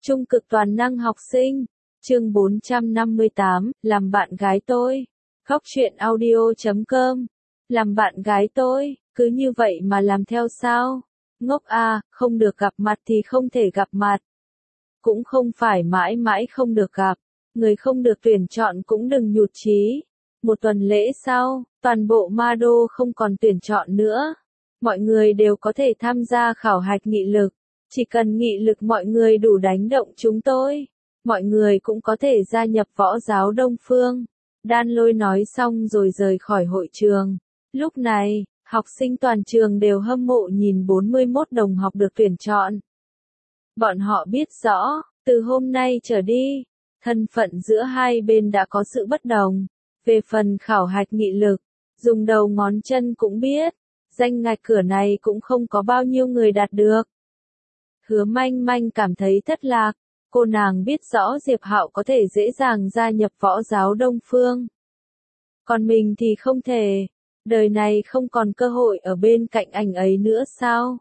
Trung cực toàn năng học sinh. Chương 458, làm bạn gái tôi. Khóc chuyện audio.com. Làm bạn gái tôi, cứ như vậy mà làm theo sao? Ngốc à, không được gặp mặt thì không thể gặp mặt. Cũng không phải mãi mãi không được gặp. Người không được tuyển chọn cũng đừng nhụt chí. Một tuần lễ sau, toàn bộ ma đô không còn tuyển chọn nữa. Mọi người đều có thể tham gia khảo hạch nghị lực. Chỉ cần nghị lực mọi người đủ đánh động chúng tôi, mọi người cũng có thể gia nhập võ giáo Đông Phương. Đan Lôi nói xong rồi rời khỏi hội trường. Lúc này, học sinh toàn trường đều hâm mộ nhìn 41 đồng học được tuyển chọn. Bọn họ biết rõ, từ hôm nay trở đi, thân phận giữa hai bên đã có sự bất đồng. Về phần khảo hạch nghị lực, dùng đầu ngón chân cũng biết, danh ngạch cửa này cũng không có bao nhiêu người đạt được. Hứa Manh Manh cảm thấy thất lạc, cô nàng biết rõ Diệp Hạo có thể dễ dàng gia nhập võ giáo Đông Phương. Còn mình thì không thể, đời này không còn cơ hội ở bên cạnh anh ấy nữa sao?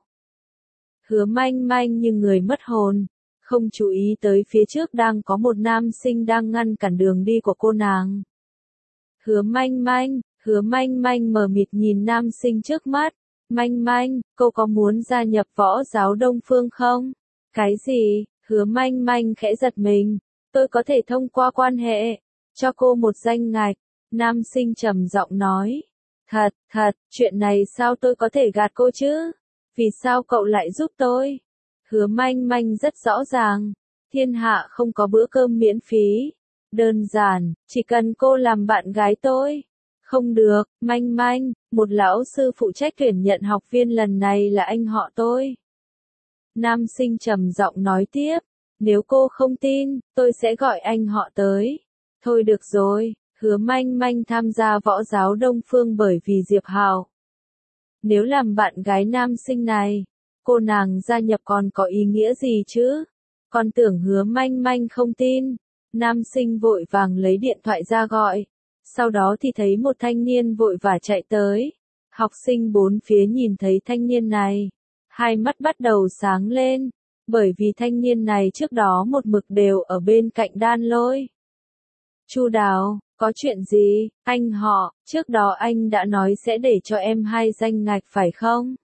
Hứa Manh Manh như người mất hồn, không chú ý tới phía trước đang có một nam sinh đang ngăn cản đường đi của cô nàng. Hứa Manh Manh mờ mịt nhìn nam sinh trước mắt. Manh Manh, cô có muốn gia nhập võ giáo Đông Phương không? Cái gì? Hứa Manh Manh khẽ giật mình. Tôi có thể thông qua quan hệ, cho cô một danh ngạch. Nam sinh trầm giọng nói. Thật, chuyện này sao tôi có thể gạt cô chứ? Vì sao cậu lại giúp tôi? Hứa Manh Manh rất rõ ràng. Thiên hạ không có bữa cơm miễn phí. Đơn giản, chỉ cần cô làm bạn gái tôi. Không được, Manh Manh, một lão sư phụ trách tuyển nhận học viên lần này là anh họ tôi. Nam sinh trầm giọng nói tiếp, nếu cô không tin, tôi sẽ gọi anh họ tới. Thôi được rồi, Hứa Manh Manh tham gia võ giáo Đông Phương bởi vì Diệp Hạo. Nếu làm bạn gái nam sinh này, cô nàng gia nhập còn có ý nghĩa gì chứ? Còn tưởng Hứa Manh Manh không tin, nam sinh vội vàng lấy điện thoại ra gọi. Sau đó thì thấy một thanh niên vội vã chạy tới. Học sinh bốn phía nhìn thấy thanh niên này, hai mắt bắt đầu sáng lên, bởi vì thanh niên này trước đó một mực đều ở bên cạnh Đan Lôi. Chu Đào, có chuyện gì? Anh họ, trước đó anh đã nói sẽ để cho em 2 danh ngạch phải không?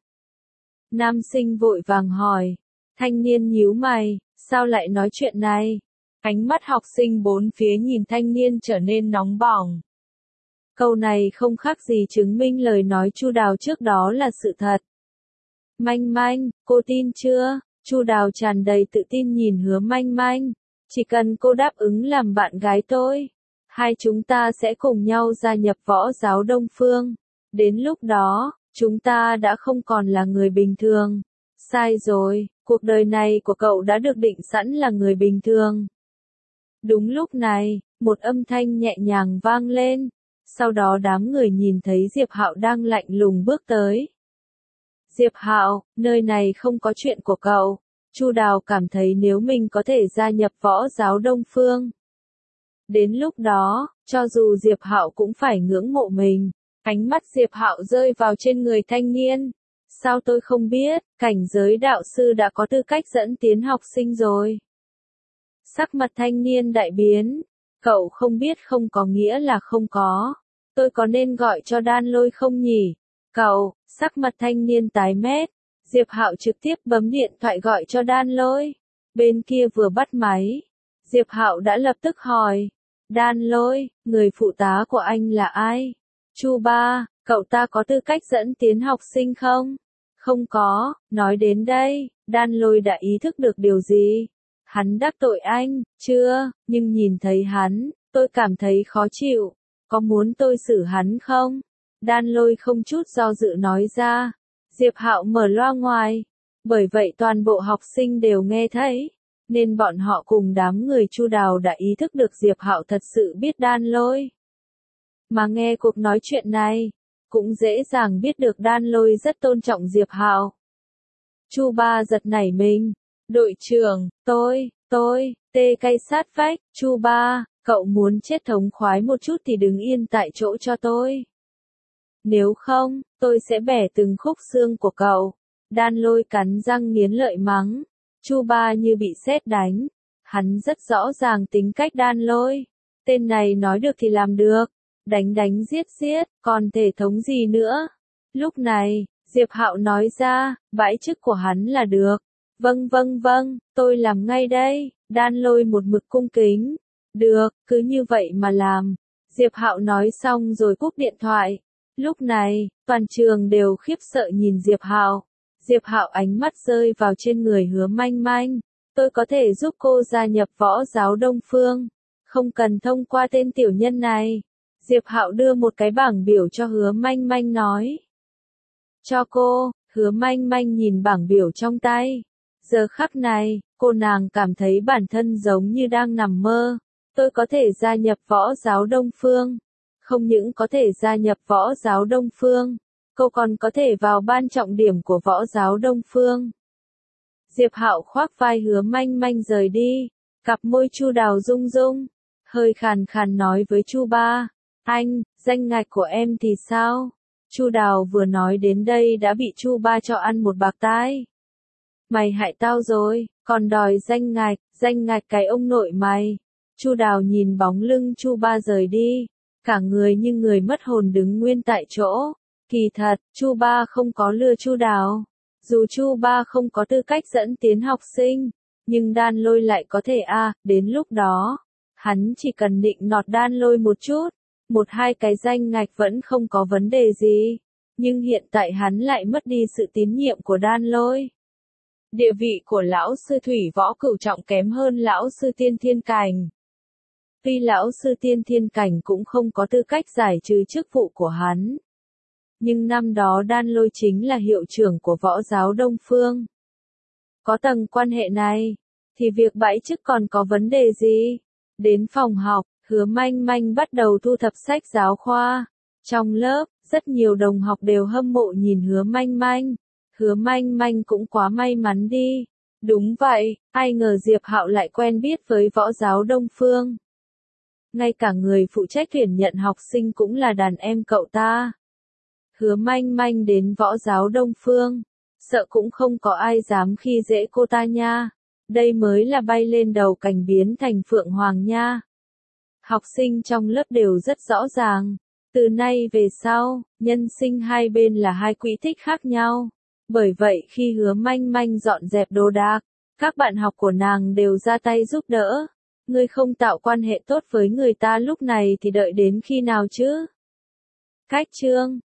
Nam sinh vội vàng hỏi. Thanh niên nhíu mày, sao lại nói chuyện này? Ánh mắt học sinh bốn phía nhìn thanh niên trở nên nóng bỏng. Câu này không khác gì chứng minh lời nói Chu Đào trước đó là sự thật. Manh Manh, cô tin chưa? Chu Đào tràn đầy tự tin nhìn Hứa Manh Manh. Chỉ cần cô đáp ứng làm bạn gái tôi, hai chúng ta sẽ cùng nhau gia nhập võ giáo Đông Phương. Đến lúc đó, chúng ta đã không còn là người bình thường. Sai rồi, cuộc đời này của cậu đã được định sẵn là người bình thường. Đúng lúc này, một âm thanh nhẹ nhàng vang lên. Sau đó đám người nhìn thấy Diệp Hạo đang lạnh lùng bước tới. Diệp Hạo, nơi này không có chuyện của cậu. Chu Đào cảm thấy nếu mình có thể gia nhập võ giáo Đông Phương. Đến lúc đó, cho dù Diệp Hạo cũng phải ngưỡng mộ mình. Ánh mắt Diệp Hạo rơi vào trên người thanh niên. Sao tôi không biết, cảnh giới đạo sư đã có tư cách dẫn tiến học sinh rồi. Sắc mặt thanh niên đại biến. Cậu không biết không có nghĩa là không có. Tôi có nên gọi cho Đan Lôi không nhỉ? Cậu, sắc mặt thanh niên tái mét. Diệp Hạo trực tiếp bấm điện thoại gọi cho Đan Lôi. Bên kia vừa bắt máy. Diệp Hạo đã lập tức hỏi. Đan Lôi, người phụ tá của anh là ai? Chu Ba, cậu ta có tư cách dẫn tiến học sinh không? Không có, nói đến đây, Đan Lôi đã ý thức được điều gì? Hắn đắc tội anh, chưa, nhưng nhìn thấy hắn, tôi cảm thấy khó chịu. Có muốn tôi xử hắn không? Đan Lôi không chút do dự nói ra. Diệp Hạo mở loa ngoài. Bởi vậy toàn bộ học sinh đều nghe thấy. Nên bọn họ cùng đám người Chu Đào đã ý thức được Diệp Hạo thật sự biết Đan Lôi. Mà nghe cuộc nói chuyện này, cũng dễ dàng biết được Đan Lôi rất tôn trọng Diệp Hạo. Chu Ba giật nảy mình. Đội trưởng, tê cay sát vách. Chu Ba, cậu muốn chết thống khoái một chút thì đứng yên tại chỗ cho tôi. Nếu không, tôi sẽ bẻ từng khúc xương của cậu. Đan Lôi cắn răng nghiến lợi mắng. Chu Ba như bị sét đánh. Hắn rất rõ ràng tính cách Đan Lôi. Tên này nói được thì làm được. Đánh đánh giết giết, còn thể thống gì nữa. Lúc này, Diệp Hạo nói ra, bãi chức của hắn là được. Vâng vâng vâng, tôi làm ngay đây. Đan Lôi một mực cung kính. Được, cứ như vậy mà làm. Diệp Hạo nói xong rồi cúp điện thoại. Lúc này, toàn trường đều khiếp sợ nhìn Diệp Hạo. Diệp Hạo ánh mắt rơi vào trên người Hứa Manh Manh. Tôi có thể giúp cô gia nhập võ giáo Đông Phương. Không cần thông qua tên tiểu nhân này. Diệp Hạo đưa một cái bảng biểu cho Hứa Manh Manh nói. Cho cô. Hứa Manh Manh nhìn bảng biểu trong tay. Giờ khắc này, cô nàng cảm thấy bản thân giống như đang nằm mơ. Tôi có thể gia nhập võ giáo Đông Phương. Không những có thể gia nhập võ giáo Đông Phương, cô còn có thể vào ban trọng điểm của võ giáo Đông Phương. Diệp Hạo khoác vai Hứa Manh Manh rời đi, cặp môi Chu Đào rung rung, hơi khàn khàn nói với Chu Ba, anh, danh ngạch của em thì sao? Chu Đào vừa nói đến đây đã bị Chu Ba cho ăn một bạt tai. Mày hại tao rồi, còn đòi danh ngạch cái ông nội mày. Chu Đào nhìn bóng lưng Chu Ba rời đi, cả người như người mất hồn đứng nguyên tại chỗ. Kỳ thật, Chu Ba không có lừa Chu Đào. Dù Chu Ba không có tư cách dẫn tiến học sinh, nhưng Đan Lôi lại có thể đến lúc đó, hắn chỉ cần định nọt Đan Lôi một chút, một hai cái danh ngạch vẫn không có vấn đề gì. Nhưng hiện tại hắn lại mất đi sự tín nhiệm của Đan Lôi. Địa vị của lão sư Thủy Võ Cửu Trọng kém hơn lão sư Tiên Thiên Cảnh. Tuy lão sư Tiên Thiên Cảnh cũng không có tư cách giải trừ chức vụ của hắn. Nhưng năm đó Đan Lôi chính là hiệu trưởng của võ giáo Đông Phương. Có tầng quan hệ này, thì việc bãi chức còn có vấn đề gì? Đến phòng học, Hứa Manh Manh bắt đầu thu thập sách giáo khoa. Trong lớp, rất nhiều đồng học đều hâm mộ nhìn Hứa Manh Manh. Hứa Manh Manh cũng quá may mắn đi. Đúng vậy, ai ngờ Diệp Hạo lại quen biết với võ giáo Đông Phương. Ngay cả người phụ trách tuyển nhận học sinh cũng là đàn em cậu ta. Hứa Manh Manh đến võ giáo Đông Phương, sợ cũng không có ai dám khi dễ cô ta nha. Đây mới là bay lên đầu cành biến thành phượng hoàng nha. Học sinh trong lớp đều rất rõ ràng. Từ nay về sau, nhân sinh hai bên là hai quỹ tích khác nhau. Bởi vậy khi Hứa Manh Manh dọn dẹp đồ đạc, các bạn học của nàng đều ra tay giúp đỡ. Ngươi không tạo quan hệ tốt với người ta lúc này thì đợi đến khi nào chứ? Cách chương